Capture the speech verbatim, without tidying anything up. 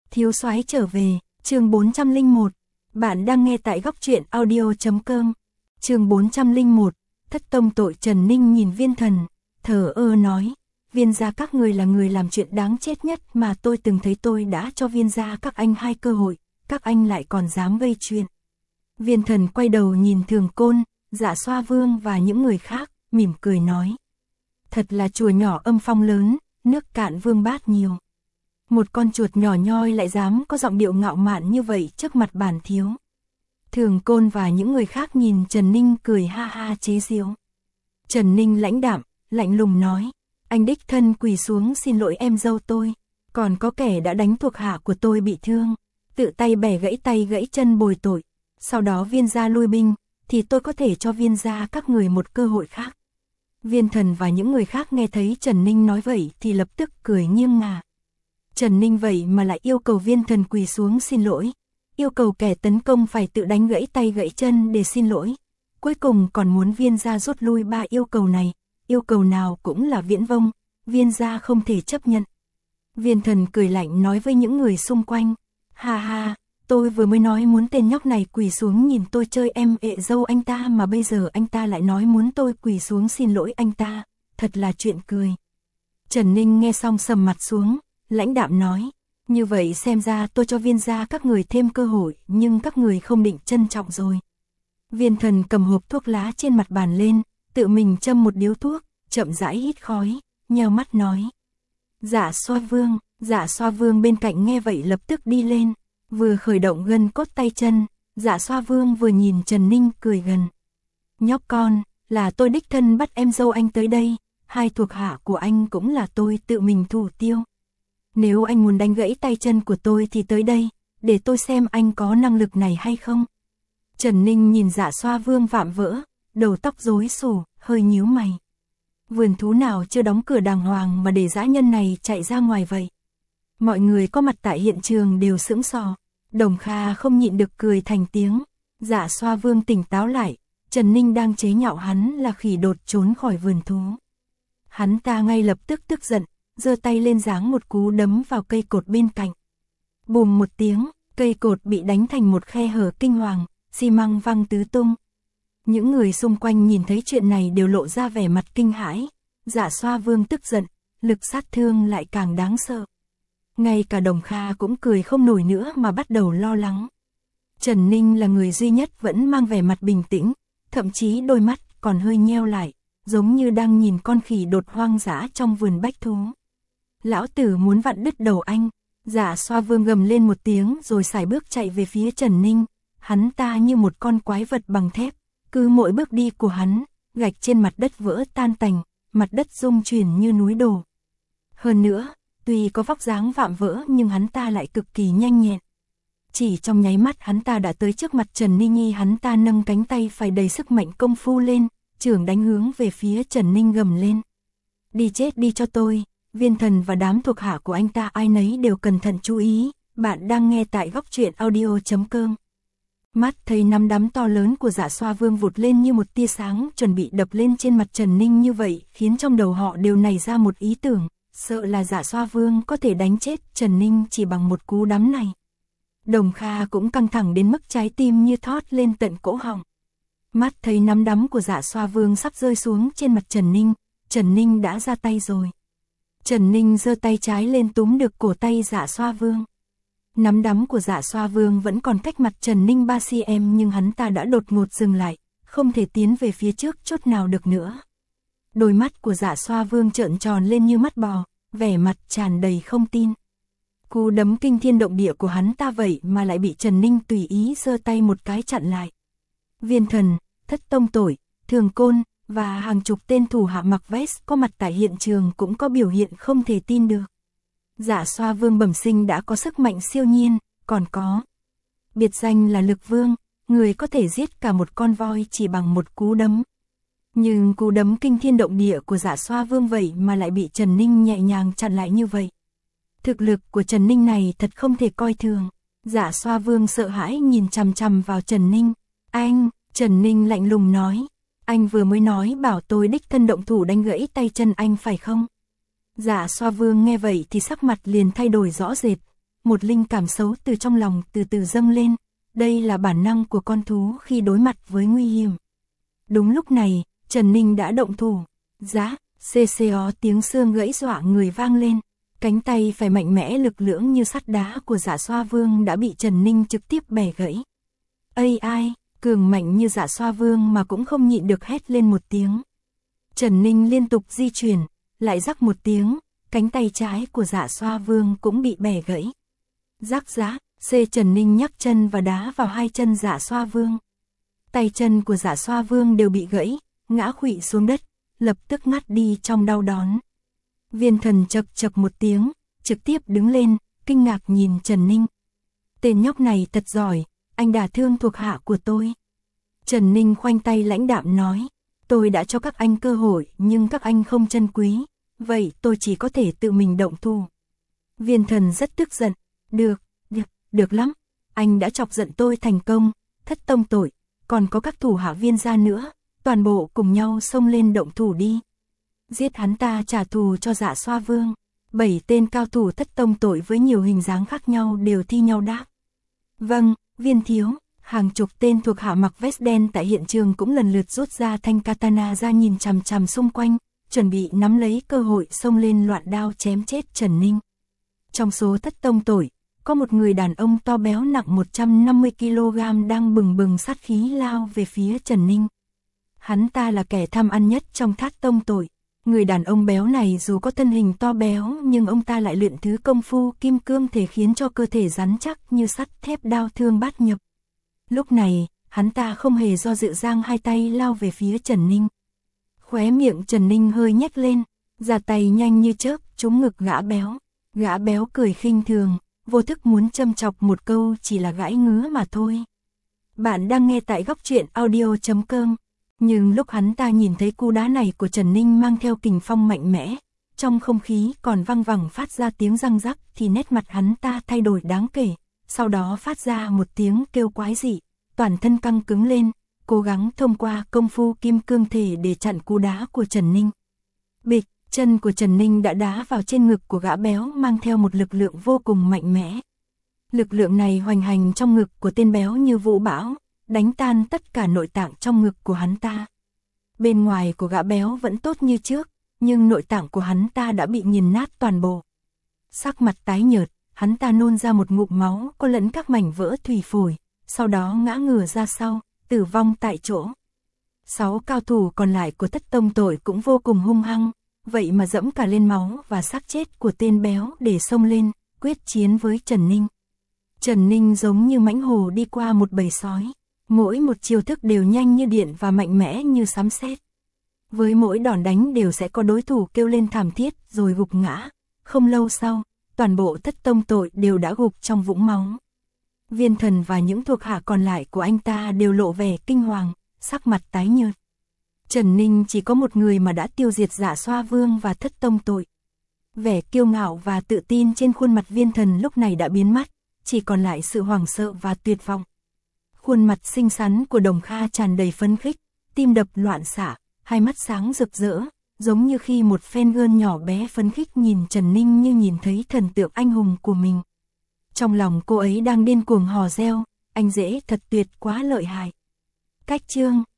Thiếu soái trở về, chương bốn trăm lẻ một. Bạn đang nghe tại góc truyện audio chấm com. Chương bốn trăm lẻ một. Thất tông tội. Trần Ninh nhìn Viên Thần, thờ ơ nói: Viên gia các người là người làm chuyện đáng chết nhất mà tôi từng thấy. Tôi đã cho Viên gia các anh hai cơ hội, các anh lại còn dám gây chuyện. Viên Thần quay đầu nhìn Thường Côn, Dạ Xoa Vương và những người khác, mỉm cười nói: Thật là chùa nhỏ âm phong lớn, nước cạn vương bát nhiều. Một con chuột nhỏ nhoi lại dám có giọng điệu ngạo mạn như vậy trước mặt bản thiếu. Thường Côn và những người khác nhìn Trần Ninh cười ha ha chế giễu. Trần Ninh lãnh đạm, lạnh lùng nói: Anh đích thân quỳ xuống xin lỗi em dâu tôi, còn có kẻ đã đánh thuộc hạ của tôi bị thương, tự tay bẻ gãy tay gãy chân bồi tội. Sau đó Viên gia lui binh, thì tôi có thể cho Viên gia các người một cơ hội khác. Viên Thần và những người khác nghe thấy Trần Ninh nói vậy thì lập tức cười nghiêng ngả. Trần Ninh vậy mà lại yêu cầu Viên Thần quỳ xuống xin lỗi, yêu cầu kẻ tấn công phải tự đánh gãy tay gãy chân để xin lỗi. Cuối cùng còn muốn Viên gia rút lui. Ba yêu cầu này, yêu cầu nào cũng là viễn vông, Viên gia không thể chấp nhận. Viên Thần cười lạnh nói với những người xung quanh: Ha ha, tôi vừa mới nói muốn tên nhóc này quỳ xuống nhìn tôi chơi em ệ dâu anh ta, mà bây giờ anh ta lại nói muốn tôi quỳ xuống xin lỗi anh ta, thật là chuyện cười. Trần Ninh nghe xong sầm mặt xuống, lãnh đạm nói: Như vậy xem ra tôi cho Viên gia các người thêm cơ hội, nhưng các người không định trân trọng rồi. Viên Thần cầm hộp thuốc lá trên mặt bàn lên, tự mình châm một điếu thuốc, chậm rãi hít khói, nheo mắt nói: Dạ Xoa Vương. Dạ Xoa Vương bên cạnh nghe vậy lập tức đi lên, vừa khởi động gân cốt tay chân. Dạ Xoa Vương vừa nhìn Trần Ninh cười gần: Nhóc con, là tôi đích thân bắt em dâu anh tới đây, hai thuộc hạ của anh cũng là tôi tự mình thủ tiêu. Nếu anh muốn đánh gãy tay chân của tôi thì tới đây, để tôi xem anh có năng lực này hay không. Trần Ninh nhìn Dạ Xoa Vương vạm vỡ, đầu tóc rối xù, hơi nhíu mày. Vườn thú nào chưa đóng cửa đàng hoàng mà để dã nhân này chạy ra ngoài vậy? Mọi người có mặt tại hiện trường đều sững sờ. Đồng Kha không nhịn được cười thành tiếng. Dạ Xoa Vương tỉnh táo lại, Trần Ninh đang chế nhạo hắn là khỉ đột trốn khỏi vườn thú. Hắn ta ngay lập tức tức giận, giơ tay lên giáng một cú đấm vào cây cột bên cạnh. Bùm một tiếng, cây cột bị đánh thành một khe hở kinh hoàng, xi măng văng tứ tung. Những người xung quanh nhìn thấy chuyện này đều lộ ra vẻ mặt kinh hãi. Dạ Xoa Vương tức giận, lực sát thương lại càng đáng sợ. Ngay cả Đồng Kha cũng cười không nổi nữa mà bắt đầu lo lắng. Trần Ninh là người duy nhất vẫn mang vẻ mặt bình tĩnh, thậm chí đôi mắt còn hơi nheo lại, giống như đang nhìn con khỉ đột hoang dã trong vườn bách thú. Lão tử muốn vặn đứt đầu anh. Dạ Xoa Vương gầm lên một tiếng rồi sải bước chạy về phía Trần Ninh. Hắn ta như một con quái vật bằng thép, cứ mỗi bước đi của hắn, gạch trên mặt đất vỡ tan tành, mặt đất rung chuyển như núi đổ. Hơn nữa, tuy có vóc dáng vạm vỡ nhưng hắn ta lại cực kỳ nhanh nhẹn. Chỉ trong nháy mắt hắn ta đã tới trước mặt Trần Ninh Nhi. Hắn ta nâng cánh tay phải đầy sức mạnh công phu lên, chưởng đánh hướng về phía Trần Ninh gầm lên: Đi chết đi cho tôi. Viên Thần và đám thuộc hạ của anh ta ai nấy đều cẩn thận chú ý. Bạn đang nghe tại góc truyện audio chấm com. Mắt thấy nắm đấm to lớn của Dạ Xoa Vương vụt lên như một tia sáng chuẩn bị đập lên trên mặt Trần Ninh như vậy, khiến trong đầu họ đều nảy ra một ý tưởng, sợ là Dạ Xoa Vương có thể đánh chết Trần Ninh chỉ bằng một cú đấm này. Đồng Kha cũng căng thẳng đến mức trái tim như thót lên tận cổ họng. Mắt thấy nắm đấm của Dạ Xoa Vương sắp rơi xuống trên mặt Trần Ninh, Trần Ninh đã ra tay rồi. Trần Ninh giơ tay trái lên túm được cổ tay Dạ Xoa Vương. Nắm đấm của Dạ Xoa Vương vẫn còn cách mặt Trần Ninh ba xăng-ti-mét nhưng hắn ta đã đột ngột dừng lại, không thể tiến về phía trước chút nào được nữa. Đôi mắt của Dạ Xoa Vương trợn tròn lên như mắt bò, vẻ mặt tràn đầy không tin. Cú đấm kinh thiên động địa của hắn ta vậy mà lại bị Trần Ninh tùy ý giơ tay một cái chặn lại. Viên Thần, Thất Tông Tội, Thường Côn và hàng chục tên thủ hạ mặc vest có mặt tại hiện trường cũng có biểu hiện không thể tin được. Dạ Xoa Vương bẩm sinh đã có sức mạnh siêu nhiên, còn có biệt danh là Lực Vương, người có thể giết cả một con voi chỉ bằng một cú đấm. Nhưng cú đấm kinh thiên động địa của Dạ Xoa Vương vậy mà lại bị Trần Ninh nhẹ nhàng chặn lại như vậy. Thực lực của Trần Ninh này thật không thể coi thường. Dạ Xoa Vương sợ hãi nhìn chằm chằm vào Trần Ninh. Anh, Trần Ninh lạnh lùng nói, anh vừa mới nói bảo tôi đích thân động thủ đánh gãy tay chân anh phải không? Dạ Xoa Vương nghe vậy thì sắc mặt liền thay đổi rõ rệt. một linh cảm xấu từ trong lòng từ từ dâng lên, đây là bản năng của con thú khi đối mặt với nguy hiểm. Đúng lúc này, Trần Ninh đã động thủ, giá, xê xê ó tiếng xương gãy dọa người vang lên, cánh tay phải mạnh mẽ lực lưỡng như sắt đá của Dạ Xoa Vương đã bị Trần Ninh trực tiếp bẻ gãy. Ây ai, cường mạnh như Dạ Xoa Vương mà cũng không nhịn được hét lên một tiếng. Trần Ninh liên tục di chuyển, lại rắc một tiếng, cánh tay trái của Dạ Xoa Vương cũng bị bẻ gãy. Rắc giá, xê Trần Ninh nhắc chân và đá vào hai chân Dạ Xoa Vương. Tay chân của Dạ Xoa Vương đều bị gãy, ngã khuỵu xuống đất, lập tức ngắt đi trong đau đớn. Viên Thần chậc chậc một tiếng, trực tiếp đứng lên, kinh ngạc nhìn Trần Ninh. Tên nhóc này thật giỏi, anh đả thương thuộc hạ của tôi. Trần Ninh khoanh tay lãnh đạm nói, tôi đã cho các anh cơ hội nhưng các anh không trân quý, vậy tôi chỉ có thể tự mình động thủ. Viên Thần rất tức giận, được, được, được lắm, anh đã chọc giận tôi thành công, thất tông tội, còn có các thủ hạ Viên gia nữa, toàn bộ cùng nhau xông lên động thủ đi. Giết hắn ta trả thù cho Dạ Xoa Vương. Bảy tên cao thủ thất tông tội với nhiều hình dáng khác nhau đều thi nhau đáp. Vâng, Viên thiếu. Hàng chục tên thuộc hạ mặc vest đen tại hiện trường cũng lần lượt rút ra thanh katana ra nhìn chằm chằm xung quanh, chuẩn bị nắm lấy cơ hội xông lên loạn đao chém chết Trần Ninh. Trong số thất tông tội, có một người đàn ông to béo nặng một trăm năm mươi ki lô gam đang bừng bừng sát khí lao về phía Trần Ninh. Hắn ta là kẻ tham ăn nhất trong thất tông tội. Người đàn ông béo này dù có thân hình to béo nhưng ông ta lại luyện thứ công phu kim cương thể khiến cho cơ thể rắn chắc như sắt thép đao thương bát nhập. Lúc này, hắn ta không hề do dự giang hai tay lao về phía Trần Ninh. Khóe miệng Trần Ninh hơi nhếch lên, ra tay nhanh như chớp trúng ngực gã béo. Gã béo cười khinh thường, vô thức muốn châm chọc một câu chỉ là gãi ngứa mà thôi. Bạn đang nghe tại góc truyện audio chấm com. Nhưng lúc hắn ta nhìn thấy cú đá này của Trần Ninh mang theo kình phong mạnh mẽ, trong không khí còn văng vẳng phát ra tiếng răng rắc thì nét mặt hắn ta thay đổi đáng kể, sau đó phát ra một tiếng kêu quái dị, toàn thân căng cứng lên, cố gắng thông qua công phu kim cương thể để chặn cú đá của Trần Ninh. Bịch, chân của Trần Ninh đã đá vào trên ngực của gã béo mang theo một lực lượng vô cùng mạnh mẽ. Lực lượng này hoành hành trong ngực của tên béo như vũ bão, đánh tan tất cả nội tạng trong ngực của hắn ta. Bên ngoài của gã béo vẫn tốt như trước, nhưng nội tạng của hắn ta đã bị nghiền nát toàn bộ. Sắc mặt tái nhợt, hắn ta nôn ra một ngụm máu có lẫn các mảnh vỡ thủy phổi, sau đó ngã ngửa ra sau, tử vong tại chỗ. Sáu cao thủ còn lại của thất tông tội cũng vô cùng hung hăng, vậy mà dẫm cả lên máu và xác chết của tên béo để xông lên, quyết chiến với Trần Ninh. Trần Ninh giống như mãnh hổ đi qua một bầy sói. Mỗi một chiêu thức đều nhanh như điện và mạnh mẽ như sấm sét. Với mỗi đòn đánh đều sẽ có đối thủ kêu lên thảm thiết rồi gục ngã. Không lâu sau, toàn bộ thất tông tội đều đã gục trong vũng máu. Viên Thần và những thuộc hạ còn lại của anh ta đều lộ vẻ kinh hoàng, sắc mặt tái nhợt. Trần Ninh chỉ có một người mà đã tiêu diệt Dạ Xoa Vương và thất tông tội. Vẻ kiêu ngạo và tự tin trên khuôn mặt Viên Thần lúc này đã biến mất, chỉ còn lại sự hoảng sợ và tuyệt vọng. Khuôn mặt xinh xắn của Đồng Kha tràn đầy phấn khích, tim đập loạn xạ, hai mắt sáng rực rỡ, giống như khi một fan girl nhỏ bé phấn khích nhìn Trần Ninh như nhìn thấy thần tượng anh hùng của mình. Trong lòng cô ấy đang điên cuồng hò reo, anh rể thật tuyệt quá lợi hại. Cách chương